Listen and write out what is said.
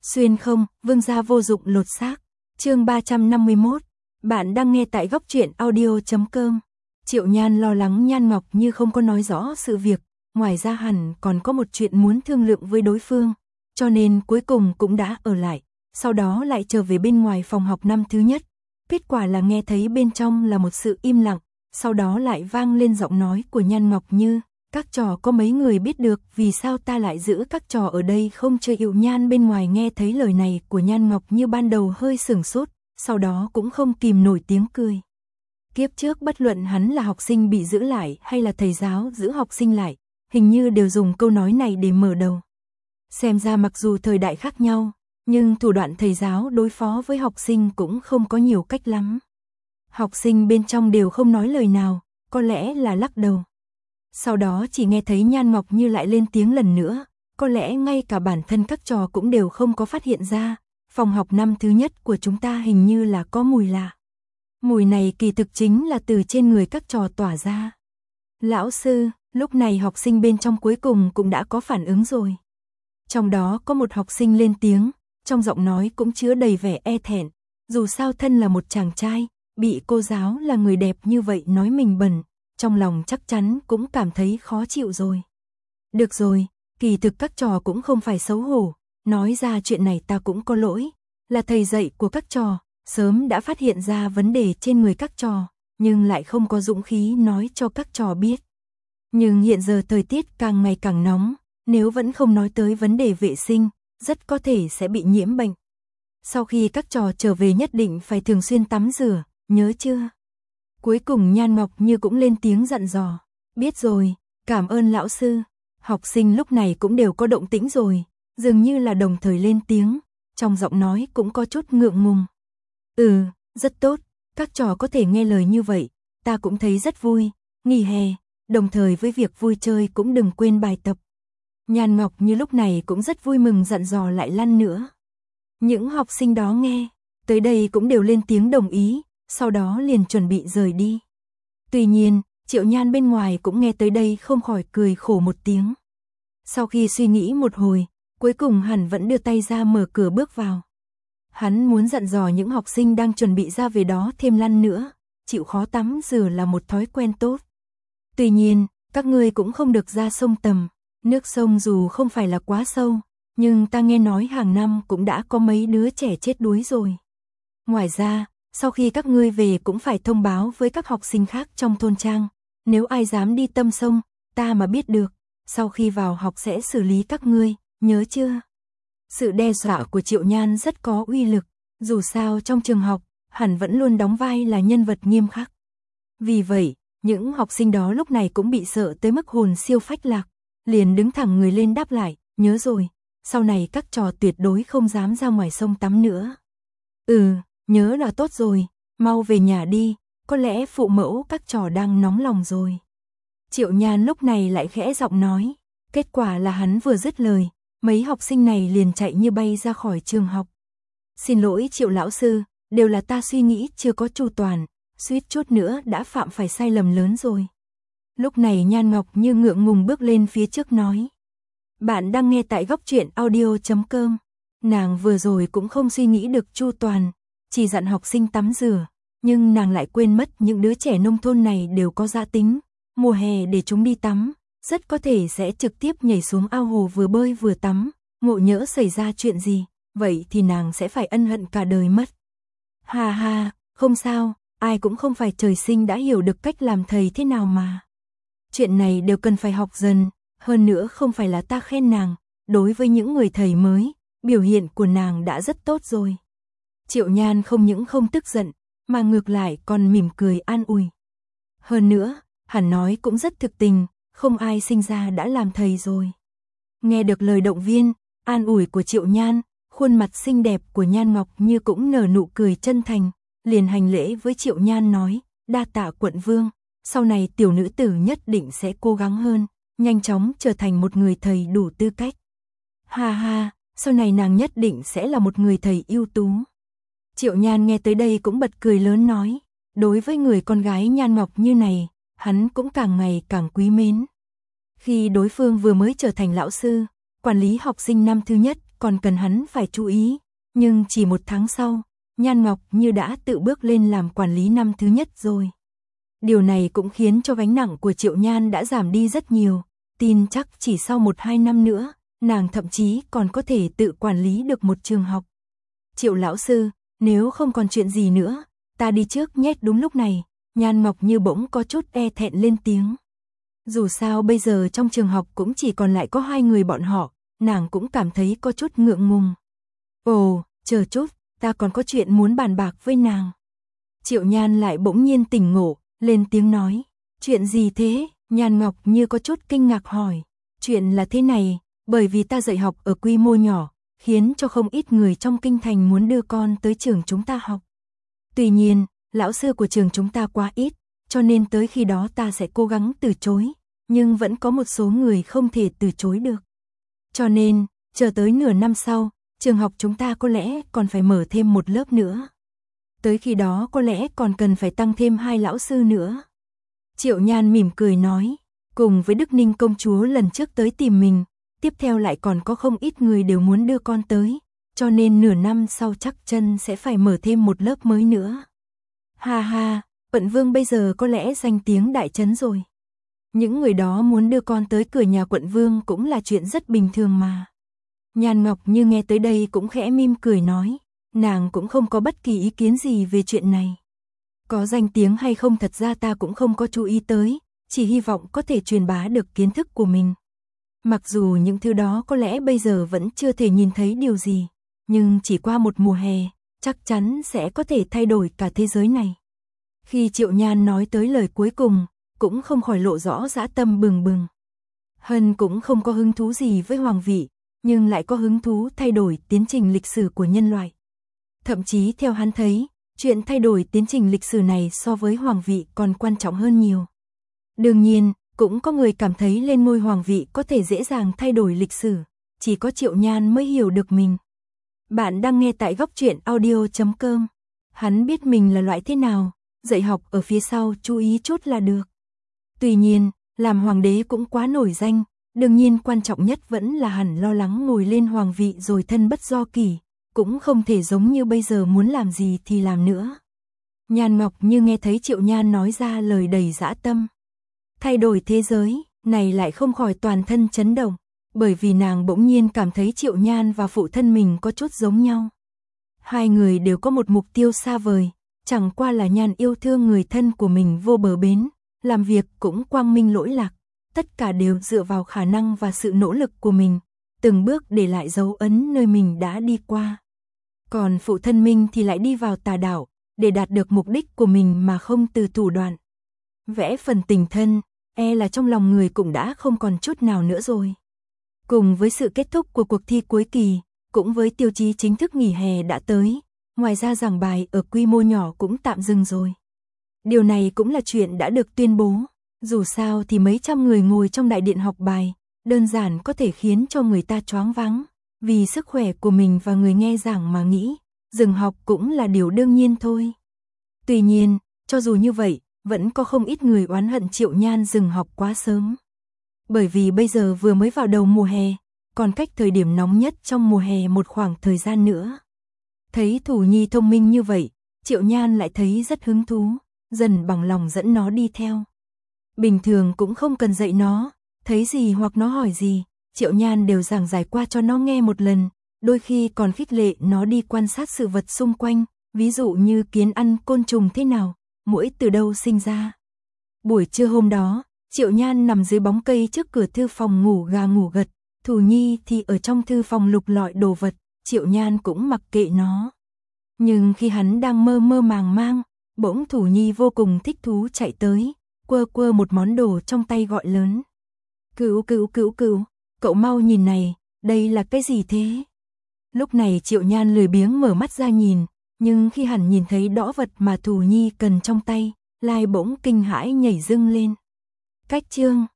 Xuyên không, vương gia vô dụng lột xác. Chương 351. Bạn đang nghe tại góc truyện audio.com. Triệu Nhan lo lắng Nhan Ngọc Như không có nói rõ sự việc, ngoài ra hẳn còn có một chuyện muốn thương lượng với đối phương, cho nên cuối cùng cũng đã ở lại, sau đó lại trở về bên ngoài phòng học năm thứ nhất. Kết quả là nghe thấy bên trong là một sự im lặng, sau đó lại vang lên giọng nói của Nhan Ngọc Như. Các trò có mấy người biết được vì sao ta lại giữ các trò ở đây không chơi Yệu Nhan bên ngoài nghe thấy lời này của Nhan Ngọc Như ban đầu hơi sửng sốt, sau đó cũng không kìm nổi tiếng cười. Kiếp trước bất luận hắn là học sinh bị giữ lại hay là thầy giáo giữ học sinh lại, hình như đều dùng câu nói này để mở đầu. Xem ra mặc dù thời đại khác nhau, nhưng thủ đoạn thầy giáo đối phó với học sinh cũng không có nhiều cách lắm. Học sinh bên trong đều không nói lời nào, có lẽ là lắc đầu. Sau đó chỉ nghe thấy Nhan Ngọc Như lại lên tiếng lần nữa, có lẽ ngay cả bản thân các trò cũng đều không có phát hiện ra, phòng học năm thứ nhất của chúng ta hình như là có mùi lạ. Mùi này kỳ thực chính là từ trên người các trò tỏa ra. Lão sư, lúc này học sinh bên trong cuối cùng cũng đã có phản ứng rồi. Trong đó có một học sinh lên tiếng, trong giọng nói cũng chứa đầy vẻ e thẹn, dù sao thân là một chàng trai, bị cô giáo là người đẹp như vậy nói mình bẩn, trong lòng chắc chắn cũng cảm thấy khó chịu rồi. Được rồi, kỳ thực các trò cũng không phải xấu hổ, nói ra chuyện này ta cũng có lỗi, là thầy dạy của các trò, sớm đã phát hiện ra vấn đề trên người các trò, nhưng lại không có dũng khí nói cho các trò biết. Nhưng hiện giờ thời tiết càng ngày càng nóng, nếu vẫn không nói tới vấn đề vệ sinh, rất có thể sẽ bị nhiễm bệnh. Sau khi các trò trở về nhất định phải thường xuyên tắm rửa, nhớ chưa? Cuối cùng Nhan Ngọc Như cũng lên tiếng dặn dò. Biết rồi, cảm ơn lão sư. Học sinh lúc này cũng đều có động tĩnh rồi, dường như là đồng thời lên tiếng, trong giọng nói cũng có chút ngượng ngùng. Rất tốt, các trò có thể nghe lời như vậy, ta cũng thấy rất vui, nghỉ hè, đồng thời với việc vui chơi cũng đừng quên bài tập. Nhan Ngọc Như lúc này cũng rất vui mừng dặn dò lại lăn nữa. Những học sinh đó nghe, tới đây cũng đều lên tiếng đồng ý, sau đó liền chuẩn bị rời đi. Tuy nhiên, Triệu Nhan bên ngoài cũng nghe tới đây không khỏi cười khổ một tiếng. Sau khi suy nghĩ một hồi, cuối cùng hắn vẫn đưa tay ra mở cửa bước vào. Hắn muốn dặn dò những học sinh đang chuẩn bị ra về đó thêm lăn nữa, chịu khó tắm rửa là một thói quen tốt. Tuy nhiên, các ngươi cũng không được ra sông tầm, nước sông dù không phải là quá sâu, nhưng ta nghe nói hàng năm cũng đã có mấy đứa trẻ chết đuối rồi. Ngoài ra, sau khi các ngươi về cũng phải thông báo với các học sinh khác trong thôn trang, nếu ai dám đi tâm sông, ta mà biết được, sau khi vào học sẽ xử lý các ngươi, nhớ chưa? Sự đe dọa của Triệu Nhan rất có uy lực, dù sao trong trường học, hắn vẫn luôn đóng vai là nhân vật nghiêm khắc. Vì vậy, những học sinh đó lúc này cũng bị sợ tới mức hồn siêu phách lạc, liền đứng thẳng người lên đáp lại, nhớ rồi, sau này các trò tuyệt đối không dám ra ngoài sông tắm nữa. Nhớ là tốt rồi, mau về nhà đi, có lẽ phụ mẫu các trò đang nóng lòng rồi. Triệu Nhan lúc này lại khẽ giọng nói, kết quả là hắn vừa dứt lời, mấy học sinh này liền chạy như bay ra khỏi trường học. Xin lỗi Triệu lão sư, đều là ta suy nghĩ chưa có chu toàn, suýt chút nữa đã phạm phải sai lầm lớn rồi. Lúc này Nhan Ngọc Như ngượng ngùng bước lên phía trước nói. Bạn đang nghe tại góc truyện audio.com. Nàng vừa rồi cũng không suy nghĩ được chu toàn, chỉ dặn học sinh tắm rửa, nhưng nàng lại quên mất những đứa trẻ nông thôn này đều có gia tính, mùa hè để chúng đi tắm, rất có thể sẽ trực tiếp nhảy xuống ao hồ vừa bơi vừa tắm, ngộ nhỡ xảy ra chuyện gì, vậy thì nàng sẽ phải ân hận cả đời mất. Ha ha, không sao, ai cũng không phải trời sinh đã hiểu được cách làm thầy thế nào mà. Chuyện này đều cần phải học dần, hơn nữa không phải là ta khen nàng, đối với những người thầy mới, biểu hiện của nàng đã rất tốt rồi. Triệu Nhan không những không tức giận, mà ngược lại còn mỉm cười an ủi. Hơn nữa, hắn nói cũng rất thực tình, không ai sinh ra đã làm thầy rồi. Nghe được lời động viên, an ủi của Triệu Nhan, khuôn mặt xinh đẹp của Nhan Ngọc Như cũng nở nụ cười chân thành, liền hành lễ với Triệu Nhan nói, đa tạ quận vương, sau này tiểu nữ tử nhất định sẽ cố gắng hơn, nhanh chóng trở thành một người thầy đủ tư cách. Ha ha, sau này nàng nhất định sẽ là một người thầy ưu tú. Triệu Nhan nghe tới đây cũng bật cười lớn nói, đối với người con gái Nhan Ngọc Như này, hắn cũng càng ngày càng quý mến. Khi đối phương vừa mới trở thành lão sư, quản lý học sinh năm thứ nhất, còn cần hắn phải chú ý, nhưng chỉ 1 tháng sau, Nhan Ngọc Như đã tự bước lên làm quản lý năm thứ nhất rồi. Điều này cũng khiến cho gánh nặng của Triệu Nhan đã giảm đi rất nhiều, tin chắc chỉ sau 1-2 năm nữa, nàng thậm chí còn có thể tự quản lý được một trường học. Triệu lão sư, nếu không còn chuyện gì nữa, ta đi trước nhé. Đúng lúc này, Nhan Ngọc Như bỗng có chút e thẹn lên tiếng. Dù sao bây giờ trong trường học cũng chỉ còn lại có 2 người bọn họ, nàng cũng cảm thấy có chút ngượng ngùng. Ồ, chờ chút, ta còn có chuyện muốn bàn bạc với nàng. Triệu Nhan lại bỗng nhiên tỉnh ngộ, lên tiếng nói. Chuyện gì thế? Nhan Ngọc Như có chút kinh ngạc hỏi. Chuyện là thế này, bởi vì ta dạy học ở quy mô nhỏ, khiến cho không ít người trong kinh thành muốn đưa con tới trường chúng ta học. Tuy nhiên, lão sư của trường chúng ta quá ít, cho nên tới khi đó ta sẽ cố gắng từ chối, nhưng vẫn có một số người không thể từ chối được. Cho nên, chờ tới nửa năm sau, trường học chúng ta có lẽ còn phải mở thêm một lớp nữa. Tới khi đó có lẽ còn cần phải tăng thêm 2 lão sư nữa. Triệu Nhan mỉm cười nói, cùng với Đức Ninh công chúa lần trước tới tìm mình, tiếp theo lại còn có không ít người đều muốn đưa con tới, cho nên nửa năm sau chắc chắn sẽ phải mở thêm một lớp mới nữa. Ha ha, Quận Vương bây giờ có lẽ danh tiếng đại trấn rồi. Những người đó muốn đưa con tới cửa nhà Quận Vương cũng là chuyện rất bình thường mà. Nhan Ngọc Như nghe tới đây cũng khẽ mỉm cười nói, nàng cũng không có bất kỳ ý kiến gì về chuyện này. Có danh tiếng hay không thật ra ta cũng không có chú ý tới, chỉ hy vọng có thể truyền bá được kiến thức của mình. Mặc dù những thứ đó có lẽ bây giờ vẫn chưa thể nhìn thấy điều gì, nhưng chỉ qua một mùa hè, chắc chắn sẽ có thể thay đổi cả thế giới này. Khi Triệu Nhan nói tới lời cuối cùng, cũng không khỏi lộ rõ dã tâm bừng bừng. Hân cũng không có hứng thú gì với hoàng vị, nhưng lại có hứng thú thay đổi tiến trình lịch sử của nhân loại. Thậm chí theo hắn thấy, chuyện thay đổi tiến trình lịch sử này so với hoàng vị còn quan trọng hơn nhiều. Đương nhiên, cũng có người cảm thấy lên ngôi hoàng vị có thể dễ dàng thay đổi lịch sử, chỉ có Triệu Nhan mới hiểu được mình. Bạn đang nghe tại Góc Truyện Audio.com. Hắn biết mình là loại thế nào, dạy học ở phía sau chú ý chút là được. Tuy nhiên, làm hoàng đế cũng quá nổi danh, đương nhiên quan trọng nhất vẫn là hẳn lo lắng ngồi lên hoàng vị rồi thân bất do kỷ, cũng không thể giống như bây giờ muốn làm gì thì làm nữa. Nhan Ngọc Như nghe thấy Triệu Nhan nói ra lời đầy dã tâm. Thay đổi thế giới, này lại không khỏi toàn thân chấn động, bởi vì nàng bỗng nhiên cảm thấy Triệu Nhan và phụ thân mình có chút giống nhau. 2 người đều có một mục tiêu xa vời, chẳng qua là Nhan yêu thương người thân của mình vô bờ bến, làm việc cũng quang minh lỗi lạc, tất cả đều dựa vào khả năng và sự nỗ lực của mình, từng bước để lại dấu ấn nơi mình đã đi qua. Còn phụ thân mình thì lại đi vào tà đạo, để đạt được mục đích của mình mà không từ thủ đoạn. Vẽ phần tình thân, là trong lòng người cũng đã không còn chút nào nữa rồi. Cùng với sự kết thúc của cuộc thi cuối kỳ, cũng với tiêu chí chính thức nghỉ hè đã tới, ngoài ra giảng bài ở quy mô nhỏ cũng tạm dừng rồi. Điều này cũng là chuyện đã được tuyên bố, dù sao thì mấy trăm người ngồi trong đại điện học bài, đơn giản có thể khiến cho người ta choáng váng, vì sức khỏe của mình và người nghe giảng mà nghĩ, dừng học cũng là điều đương nhiên thôi. Tuy nhiên, cho dù như vậy, vẫn có không ít người oán hận Triệu Nhan dừng học quá sớm. Bởi vì bây giờ vừa mới vào đầu mùa hè, còn cách thời điểm nóng nhất trong mùa hè một khoảng thời gian nữa. Thấy Thủ Nhi thông minh như vậy, Triệu Nhan lại thấy rất hứng thú, dần bằng lòng dẫn nó đi theo. Bình thường cũng không cần dạy nó, thấy gì hoặc nó hỏi gì, Triệu Nhan đều giảng giải qua cho nó nghe một lần, đôi khi còn khích lệ nó đi quan sát sự vật xung quanh, ví dụ như kiến ăn côn trùng thế nào, muỗi từ đâu sinh ra. Buổi trưa hôm đó, Triệu Nhan nằm dưới bóng cây trước cửa thư phòng ngủ gà ngủ gật, Thủ Nhi thì ở trong thư phòng lục lọi đồ vật, Triệu Nhan cũng mặc kệ nó. Nhưng khi hắn đang mơ mơ màng mang, bỗng Thủ Nhi vô cùng thích thú chạy tới, quơ quơ một món đồ trong tay gọi lớn. Cữu cữu cữu cữu, cậu mau nhìn này, đây là cái gì thế? Lúc này Triệu Nhan lười biếng mở mắt ra nhìn, nhưng khi hẳn nhìn thấy đõ vật mà Thủ Nhi cần trong tay, lai bỗng kinh hãi nhảy dựng lên. Cách chương